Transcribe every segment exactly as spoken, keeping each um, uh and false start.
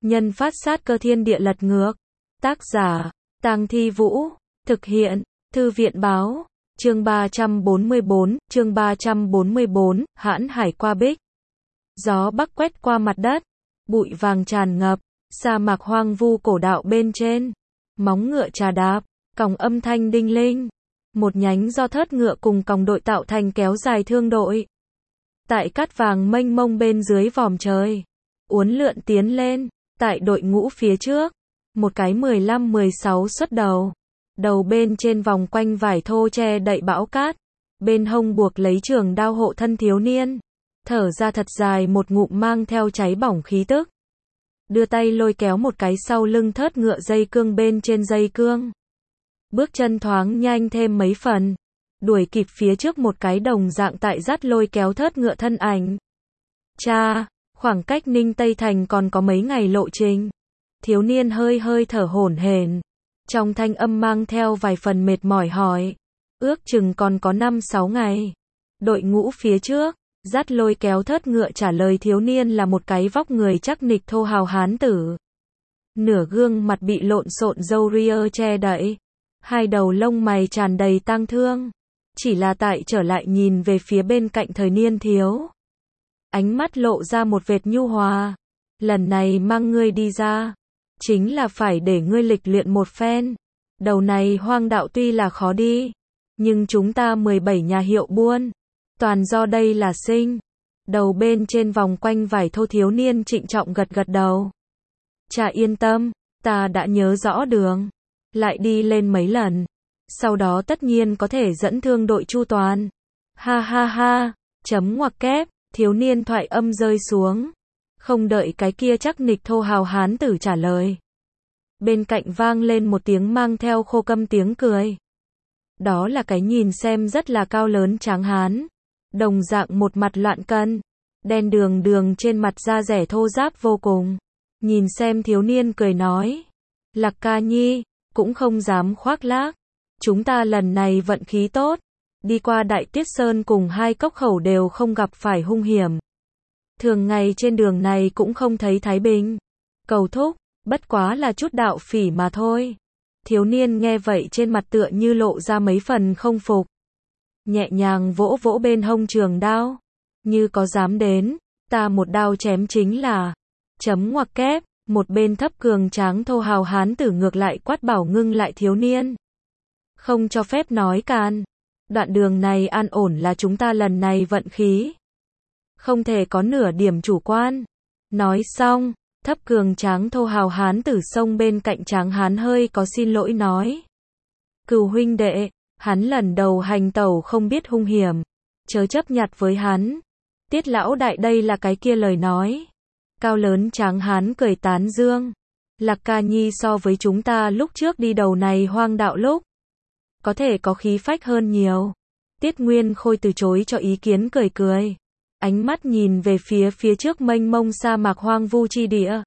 Nhân phát sát cơ thiên địa lật ngược. Tác giả, Tang Thi Vũ. Thực hiện, Thư viện báo. Chương ba trăm bốn mươi bốn, chương ba trăm bốn mươi bốn, hãn hải qua bích. Gió bắc quét qua mặt đất, bụi vàng tràn ngập, sa mạc hoang vu cổ đạo bên trên. Móng ngựa trà đạp, còng âm thanh đinh linh. Một nhánh do thớt ngựa cùng còng đội tạo thành kéo dài thương đội. Tại cát vàng mênh mông bên dưới vòm trời, uốn lượn tiến lên. Tại đội ngũ phía trước, một cái mười lăm mười sáu xuất đầu. Đầu bên trên vòng quanh vải thô che đậy bão cát. Bên hông buộc lấy trường đao hộ thân thiếu niên. Thở ra thật dài một ngụm mang theo cháy bỏng khí tức. Đưa tay lôi kéo một cái sau lưng thớt ngựa dây cương bên trên dây cương. Bước chân thoáng nhanh thêm mấy phần. Đuổi kịp phía trước một cái đồng dạng tại dắt lôi kéo thớt ngựa thân ảnh. Cha, khoảng cách Ninh Tây Thành còn có mấy ngày lộ trình. Thiếu niên hơi hơi thở hổn hển. Trong thanh âm mang theo vài phần mệt mỏi hỏi. Ước chừng còn có năm sáu ngày. Đội ngũ phía trước, dắt lôi kéo thớt ngựa trả lời thiếu niên là một cái vóc người chắc nịch thô hào hán tử. Nửa gương mặt bị lộn xộn râu ria che đậy. Hai đầu lông mày tràn đầy tang thương. Chỉ là tại trở lại nhìn về phía bên cạnh thời niên thiếu. Ánh mắt lộ ra một vệt nhu hòa. Lần này mang ngươi đi ra, chính là phải để ngươi lịch luyện một phen. Đầu này hoang đạo tuy là khó đi, nhưng chúng ta mười bảy nhà hiệu buôn, toàn do đây là sinh. Đầu bên trên vòng quanh vải thô thiếu niên trịnh trọng gật gật đầu. Cha yên tâm, ta đã nhớ rõ đường. Lại đi lên mấy lần. Sau đó tất nhiên có thể dẫn thương đội chu toàn. Ha ha ha, chấm ngoặc kép, thiếu niên thoại âm rơi xuống. Không đợi cái kia chắc nịch thô hào hán tử trả lời. Bên cạnh vang lên một tiếng mang theo khô câm tiếng cười. Đó là cái nhìn xem rất là cao lớn tráng hán. Đồng dạng một mặt loạn cân. Đen đường đường trên mặt da rẻ thô ráp vô cùng. Nhìn xem thiếu niên cười nói. Lạc ca nhi, cũng không dám khoác lác. Chúng ta lần này vận khí tốt. Đi qua Đại Tiết Sơn cùng hai cốc khẩu đều không gặp phải hung hiểm. Thường ngày trên đường này cũng không thấy thái bình. Cầu thúc, bất quá là chút đạo phỉ mà thôi. Thiếu niên nghe vậy trên mặt tựa như lộ ra mấy phần không phục. Nhẹ nhàng vỗ vỗ bên hông trường đao. Như có dám đến, ta một đao chém chính là. Chấm ngoặc kép, một bên thấp cường tráng thô hào hán tử ngược lại quát bảo ngưng lại thiếu niên. Không cho phép nói càn. Đoạn đường này an ổn là chúng ta lần này vận khí. Không thể có nửa điểm chủ quan. Nói xong, thấp cường tráng thô hào hán tử sông bên cạnh tráng hán hơi có xin lỗi nói. Cừu huynh đệ, hắn lần đầu hành tẩu không biết hung hiểm. Chớ chấp nhặt với hắn. Tiết lão đại đây là cái kia lời nói. Cao lớn tráng hán cười tán dương. Lạc ca nhi so với chúng ta lúc trước đi đầu này hoang đạo lúc. Có thể có khí phách hơn nhiều. Tiết Nguyên Khôi từ chối cho ý kiến cười cười. Ánh mắt nhìn về phía phía trước mênh mông sa mạc hoang vu chi địa.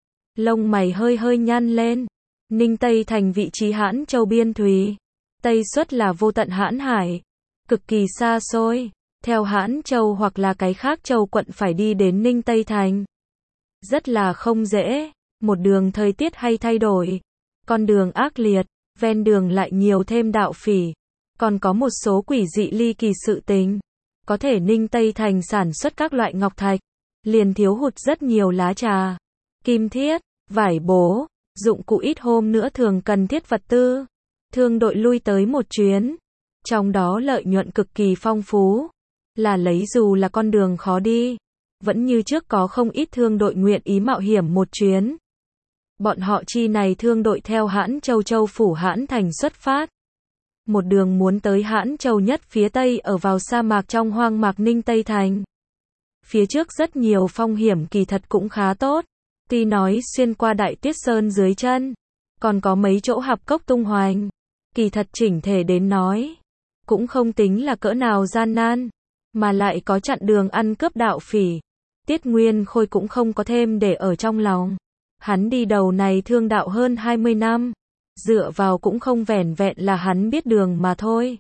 Lông mày hơi hơi nhăn lên. Ninh Tây Thành vị trí Hãn Châu biên thùy. Tây xuất là vô tận Hãn Hải. Cực kỳ xa xôi. Theo Hãn Châu hoặc là cái khác châu quận phải đi đến Ninh Tây Thành. Rất là không dễ. Một đường thời tiết hay thay đổi. Con đường ác liệt. Ven đường lại nhiều thêm đạo phỉ. Còn có một số quỷ dị ly kỳ sự tình. Có thể Ninh Tây Thành sản xuất các loại ngọc thạch. Liền thiếu hụt rất nhiều lá trà. Kim thiết, vải bố, dụng cụ ít hôm nữa thường cần thiết vật tư. Thương đội lui tới một chuyến. Trong đó lợi nhuận cực kỳ phong phú. Là lấy dù là con đường khó đi. Vẫn như trước có không ít thương đội nguyện ý mạo hiểm một chuyến. Bọn họ chi này thương đội theo Hãn Châu Châu phủ Hãn Thành xuất phát. Một đường muốn tới Hãn Châu nhất phía tây ở vào sa mạc trong hoang mạc Ninh Tây Thành. Phía trước rất nhiều phong hiểm kỳ thật cũng khá tốt. Tuy nói xuyên qua Đại Tiết Sơn dưới chân. Còn có mấy chỗ hạp cốc tung hoành. Kỳ thật chỉnh thể đến nói. Cũng không tính là cỡ nào gian nan. Mà lại có chặn đường ăn cướp đạo phỉ. Tiết Nguyên Khôi cũng không có thêm để ở trong lòng. Hắn đi đầu này thương đạo hơn hai mươi năm. Dựa vào cũng không vẻn vẹn là hắn biết đường mà thôi.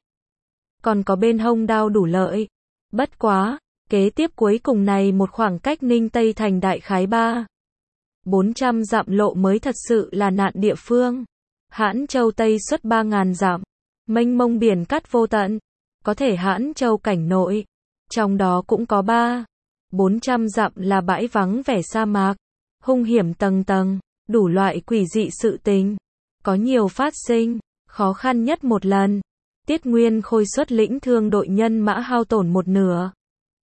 Còn có bên hông đao đủ lợi. Bất quá, kế tiếp cuối cùng này một khoảng cách Ninh Tây Thành đại khái ba bốn trăm dặm lộ mới thật sự là nạn địa phương. Hãn Châu Tây xuất ba ngàn dặm, mênh mông biển cát vô tận, có thể Hãn Châu cảnh nội, trong đó cũng có ba, bốn trăm dặm là bãi vắng vẻ sa mạc, hung hiểm tầng tầng, đủ loại quỷ dị sự tình, có nhiều phát sinh, khó khăn nhất một lần. Tiết Nguyên Khôi xuất lĩnh thương đội nhân mã hao tổn một nửa,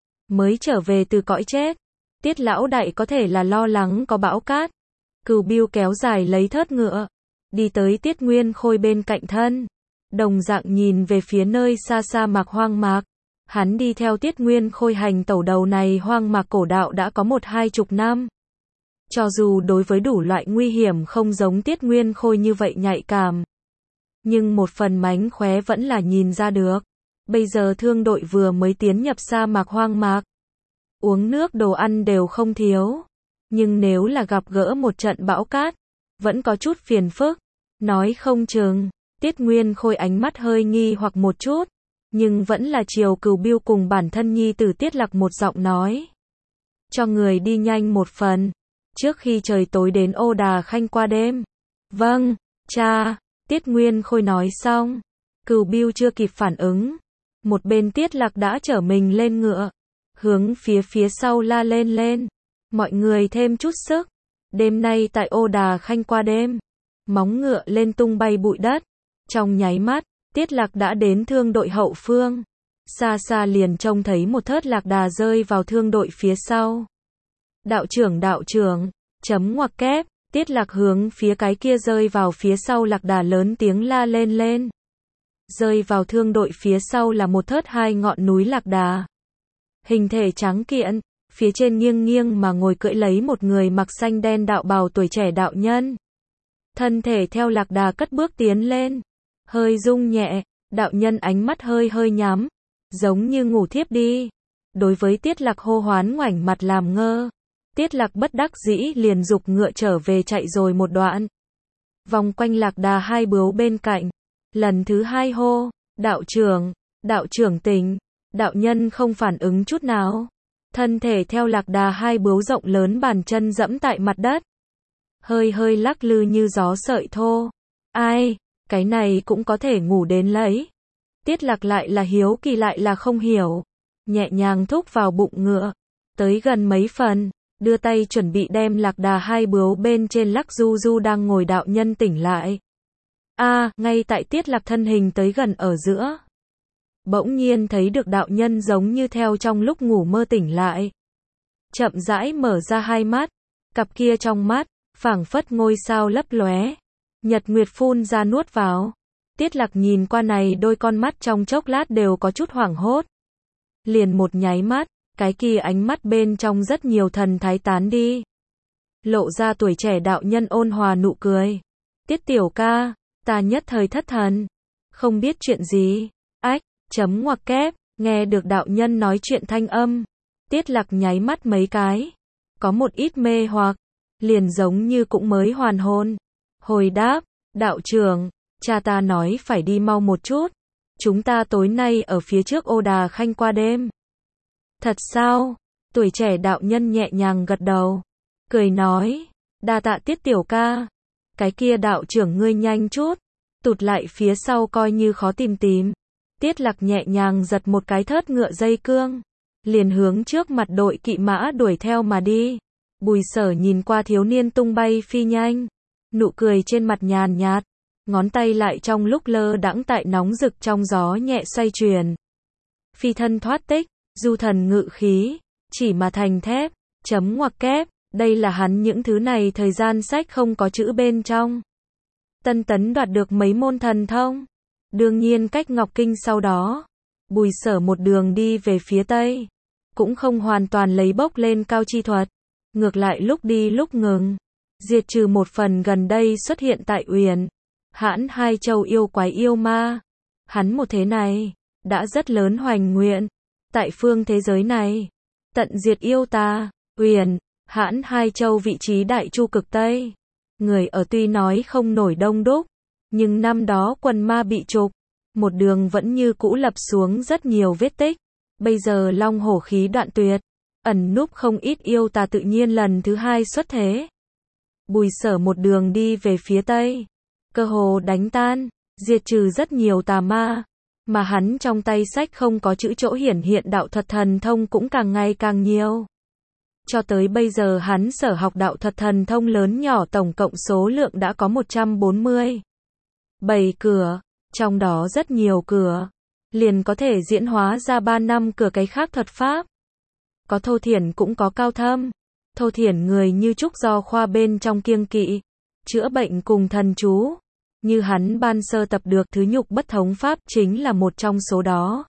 mới trở về từ cõi chết. Tiết lão đại có thể là lo lắng có bão cát. Cừu Biêu kéo dài lấy thớt ngựa, đi tới Tiết Nguyên Khôi bên cạnh thân, đồng dạng nhìn về phía nơi xa xa mạc hoang mạc. Hắn đi theo Tiết Nguyên Khôi hành tẩu đầu này hoang mạc cổ đạo đã có một hai chục năm. Cho dù đối với đủ loại nguy hiểm không giống Tiết Nguyên Khôi như vậy nhạy cảm, nhưng một phần mánh khóe vẫn là nhìn ra được. Bây giờ thương đội vừa mới tiến nhập sa mạc hoang mạc, uống nước đồ ăn đều không thiếu, nhưng nếu là gặp gỡ một trận bão cát, vẫn có chút phiền phức. Nói không chừng, Tiết Nguyên Khôi ánh mắt hơi nghi hoặc một chút, nhưng vẫn là chiều Cừu Biêu cùng bản thân nhi tử Tiết Lạc một giọng nói. Cho người đi nhanh một phần, trước khi trời tối đến Ô Đà Khanh qua đêm. Vâng, cha. Tiết Nguyên Khôi nói xong, Cừu Biêu chưa kịp phản ứng, một bên Tiết Lạc đã chở mình lên ngựa, hướng phía phía sau la lên lên. Mọi người thêm chút sức, đêm nay tại Ô Đà Khanh qua đêm. Móng ngựa lên tung bay bụi đất, trong nháy mắt, Tiết Lạc đã đến thương đội hậu phương. Xa xa liền trông thấy một thớt lạc đà rơi vào thương đội phía sau. Đạo trưởng đạo trưởng, chấm ngoặc kép. Tiết Lạc hướng phía cái kia rơi vào phía sau lạc đà lớn tiếng la lên lên. Rơi vào thương đội phía sau là một thớt hai ngọn núi lạc đà. Hình thể trắng kiện, phía trên nghiêng nghiêng mà ngồi cưỡi lấy một người mặc xanh đen đạo bào tuổi trẻ đạo nhân. Thân thể theo lạc đà cất bước tiến lên, hơi rung nhẹ, đạo nhân ánh mắt hơi hơi nhắm, giống như ngủ thiếp đi. Đối với Tiết Lạc hô hoán ngoảnh mặt làm ngơ. Tiết Lạc bất đắc dĩ liền giục ngựa trở về chạy rồi một đoạn. Vòng quanh lạc đà hai bướu bên cạnh. Lần thứ hai hô, đạo trưởng, đạo trưởng tỉnh. Đạo nhân không phản ứng chút nào. Thân thể theo lạc đà hai bướu rộng lớn bàn chân dẫm tại mặt đất. Hơi hơi lắc lư như gió sợi thô. Ai, cái này cũng có thể ngủ đến lấy. Tiết Lạc lại là hiếu kỳ lại là không hiểu. Nhẹ nhàng thúc vào bụng ngựa. Tới gần mấy phần. Đưa tay chuẩn bị đem lạc đà hai bướu bên trên lắc du du đang ngồi đạo nhân tỉnh lại. A, à, ngay tại Tiết Lạc thân hình tới gần ở giữa. Bỗng nhiên thấy được đạo nhân giống như theo trong lúc ngủ mơ tỉnh lại. Chậm rãi mở ra hai mắt, cặp kia trong mắt, phảng phất ngôi sao lấp lóe. Nhật nguyệt phun ra nuốt vào. Tiết Lạc nhìn qua này đôi con mắt trong chốc lát đều có chút hoảng hốt. Liền một nháy mắt. Cái kia ánh mắt bên trong rất nhiều thần thái tán đi. Lộ ra tuổi trẻ đạo nhân ôn hòa nụ cười. Tiết tiểu ca, ta nhất thời thất thần. Không biết chuyện gì. Ách, chấm ngoặc kép, nghe được đạo nhân nói chuyện thanh âm. Tiết Lạc nháy mắt mấy cái. Có một ít mê hoặc. Liền giống như cũng mới hoàn hồn. Hồi đáp, đạo trưởng, cha ta nói phải đi mau một chút. Chúng ta tối nay ở phía trước Ô Đà Khanh qua đêm. Thật sao? Tuổi trẻ đạo nhân nhẹ nhàng gật đầu. Cười nói. Đa tạ Tiết tiểu ca. Cái kia đạo trưởng ngươi nhanh chút. Tụt lại phía sau coi như khó tìm tìm. Tiết Lạc nhẹ nhàng giật một cái thớt ngựa dây cương. Liền hướng trước mặt đội kỵ mã đuổi theo mà đi. Bùi Sở nhìn qua thiếu niên tung bay phi nhanh. Nụ cười trên mặt nhàn nhạt. Ngón tay lại trong lúc lơ đãng tại nóng rực trong gió nhẹ xoay chuyển. Phi thân thoát tích. Du thần ngự khí, chỉ mà thành thép, chấm ngoặc kép, đây là hắn những thứ này thời gian sách không có chữ bên trong. Tân tấn đoạt được mấy môn thần thông, đương nhiên cách Ngọc Kinh sau đó, Bùi Sở một đường đi về phía Tây, cũng không hoàn toàn lấy bốc lên cao chi thuật, ngược lại lúc đi lúc ngừng, diệt trừ một phần gần đây xuất hiện tại Uyển, Hãn hai châu yêu quái yêu ma. Hắn một thế này, đã rất lớn hoành nguyện. Tại phương thế giới này, tận diệt yêu tà, Uyển, Hãn hai châu vị trí đại chu cực Tây. Người ở tuy nói không nổi đông đúc, nhưng năm đó quần ma bị trục, một đường vẫn như cũ lập xuống rất nhiều vết tích. Bây giờ long hổ khí đoạn tuyệt, ẩn núp không ít yêu tà tự nhiên lần thứ hai xuất thế. Bùi Sở một đường đi về phía tây, cơ hồ đánh tan, diệt trừ rất nhiều tà ma, mà hắn trong tay sách không có chữ chỗ hiển hiện đạo thuật thần thông cũng càng ngày càng nhiều. Cho tới bây giờ hắn sở học đạo thuật thần thông lớn nhỏ tổng cộng số lượng đã có một trăm bốn mươi bảy cửa, trong đó rất nhiều cửa liền có thể diễn hóa ra ba năm cửa cái khác thuật pháp. Có thô thiển cũng có cao thâm. Thô thiển người như trúc do khoa bên trong kiêng kỵ, chữa bệnh cùng thần chú, như hắn ban sơ tập được thứ nhục bất thống pháp chính là một trong số đó.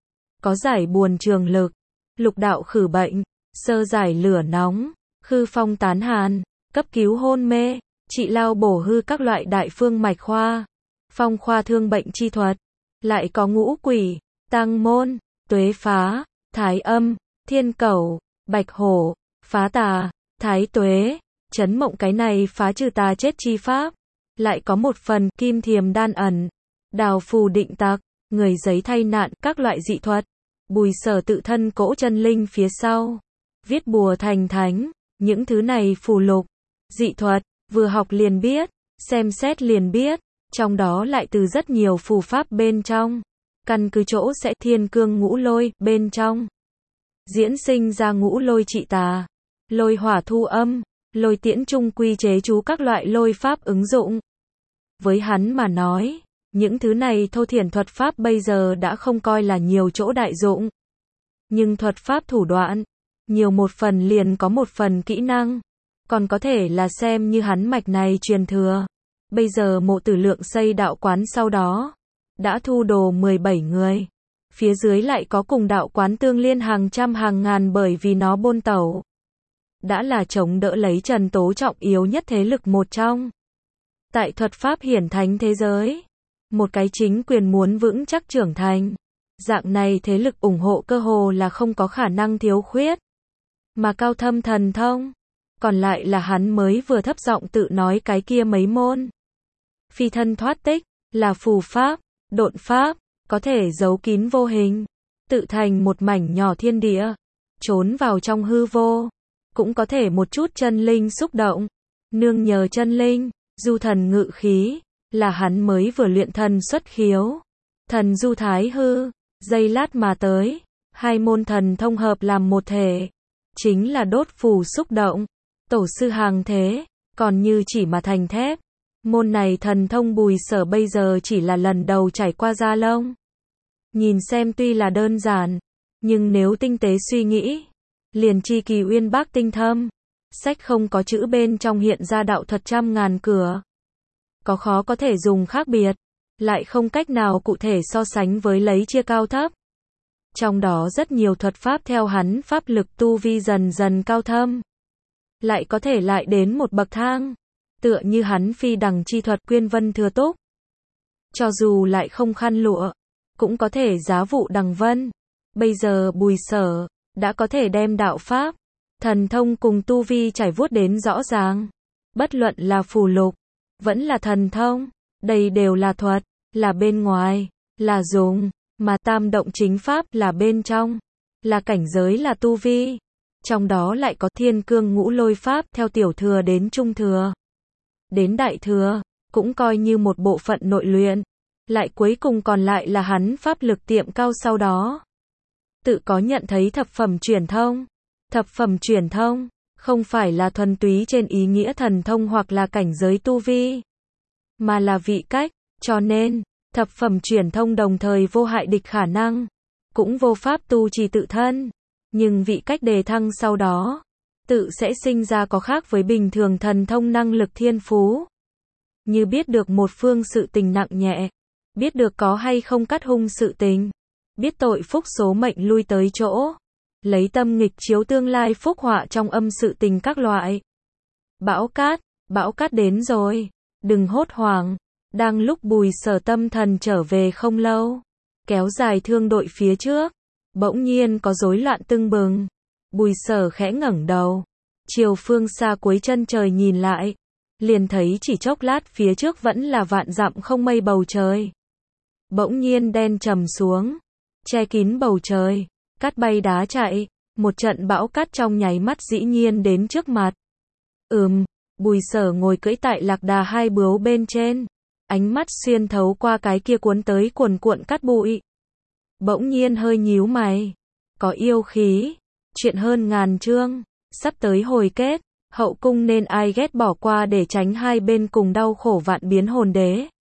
Có giải buồn trường lực, lục đạo khử bệnh, sơ giải lửa nóng, khư phong tán hàn, cấp cứu hôn mê, trị lao bổ hư các loại đại phương mạch khoa, phong khoa thương bệnh chi thuật. Lại có ngũ quỷ, tăng môn, tuế phá, thái âm, thiên cẩu, bạch hổ, phá tà, thái tuế, chấn mộng cái này phá trừ tà chết chi pháp. Lại có một phần kim thiềm đan ẩn, đào phù định tặc, người giấy thay nạn, các loại dị thuật. Bùi Sở tự thân cỗ chân linh phía sau, viết bùa thành thánh, những thứ này phù lục, dị thuật, vừa học liền biết, xem xét liền biết, trong đó lại từ rất nhiều phù pháp bên trong, căn cứ chỗ sẽ thiên cương ngũ lôi bên trong, diễn sinh ra ngũ lôi trị tà, lôi hỏa thu âm, lôi tiễn trung quy chế chú các loại lôi pháp ứng dụng. Với hắn mà nói, những thứ này thô thiển thuật pháp bây giờ đã không coi là nhiều chỗ đại dụng. Nhưng thuật pháp thủ đoạn, nhiều một phần liền có một phần kỹ năng, còn có thể là xem như hắn mạch này truyền thừa. Bây giờ Mộ Tử Lượng xây đạo quán sau đó, đã thu đồ mười bảy người. Phía dưới lại có cùng đạo quán tương liên hàng trăm hàng ngàn bởi vì nó bôn tẩu. Đã là chống đỡ lấy Trần Tố trọng yếu nhất thế lực một trong. Tại thuật pháp hiển thánh thế giới, một cái chính quyền muốn vững chắc trưởng thành, dạng này thế lực ủng hộ cơ hồ là không có khả năng thiếu khuyết. Mà cao thâm thần thông, còn lại là hắn mới vừa thấp giọng tự nói cái kia mấy môn. Phi thân thoát tích, là phù pháp, độn pháp, có thể giấu kín vô hình, tự thành một mảnh nhỏ thiên địa, trốn vào trong hư vô, cũng có thể một chút chân linh xúc động, nương nhờ chân linh, du thần ngự khí, là hắn mới vừa luyện thần xuất khiếu, thần du thái hư, giây lát mà tới, hai môn thần thông hợp làm một thể, chính là đốt phù xúc động, tổ sư hàng thế, còn như chỉ mà thành thép. Môn này thần thông Bùi Sở bây giờ chỉ là lần đầu trải qua da lông. Nhìn xem tuy là đơn giản, nhưng nếu tinh tế suy nghĩ, liền chi kỳ uyên bác tinh thâm, sách không có chữ bên trong hiện ra đạo thuật trăm ngàn cửa. Có khó có thể dùng khác biệt, lại không cách nào cụ thể so sánh với lấy chia cao thấp. Trong đó rất nhiều thuật pháp theo hắn pháp lực tu vi dần dần cao thâm, lại có thể lại đến một bậc thang. Tựa như hắn phi đằng chi thuật quyên vân thừa túc. Cho dù lại không khăn lụa, cũng có thể giá vụ đằng vân. Bây giờ Bùi Sở, đã có thể đem đạo pháp, thần thông cùng tu vi trải vuốt đến rõ ràng. Bất luận là phù lục, vẫn là thần thông, đây đều là thuật, là bên ngoài, là dùng, mà tam động chính pháp là bên trong, là cảnh giới là tu vi. Trong đó lại có thiên cương ngũ lôi pháp theo tiểu thừa đến trung thừa. Đến đại thừa, cũng coi như một bộ phận nội luyện, lại cuối cùng còn lại là hắn pháp lực tiệm cao sau đó. Tự có nhận thấy thập phẩm truyền thông. Thập phẩm truyền thông, không phải là thuần túy trên ý nghĩa thần thông hoặc là cảnh giới tu vi, mà là vị cách, cho nên, thập phẩm truyền thông đồng thời vô hại địch khả năng, cũng vô pháp tu trì tự thân, nhưng vị cách đề thăng sau đó, tự sẽ sinh ra có khác với bình thường thần thông năng lực thiên phú. Như biết được một phương sự tình nặng nhẹ, biết được có hay không cắt hung sự tình, biết tội phúc số mệnh lui tới chỗ, lấy tâm nghịch chiếu tương lai phúc họa trong âm sự tình các loại. Bão cát, bão cát đến rồi, đừng hốt hoảng. Đang lúc Bùi Sở tâm thần trở về không lâu, kéo dài thương đội phía trước, bỗng nhiên có rối loạn tưng bừng. Bùi Sở khẽ ngẩng đầu, chiều phương xa cuối chân trời nhìn lại, liền thấy chỉ chốc lát phía trước vẫn là vạn dặm không mây bầu trời. Bỗng nhiên đen trầm xuống, che kín bầu trời, cát bay đá chạy, một trận bão cát trong nháy mắt dĩ nhiên đến trước mặt. Ừm, Bùi Sở ngồi cưỡi tại lạc đà hai bướu bên trên, ánh mắt xuyên thấu qua cái kia cuốn tới cuồn cuộn cát bụi. Bỗng nhiên hơi nhíu mày, có yêu khí, chuyện hơn ngàn chương, sắp tới hồi kết, hậu cung nên ai ghét bỏ qua để tránh hai bên cùng đau khổ vạn biến hồn đế.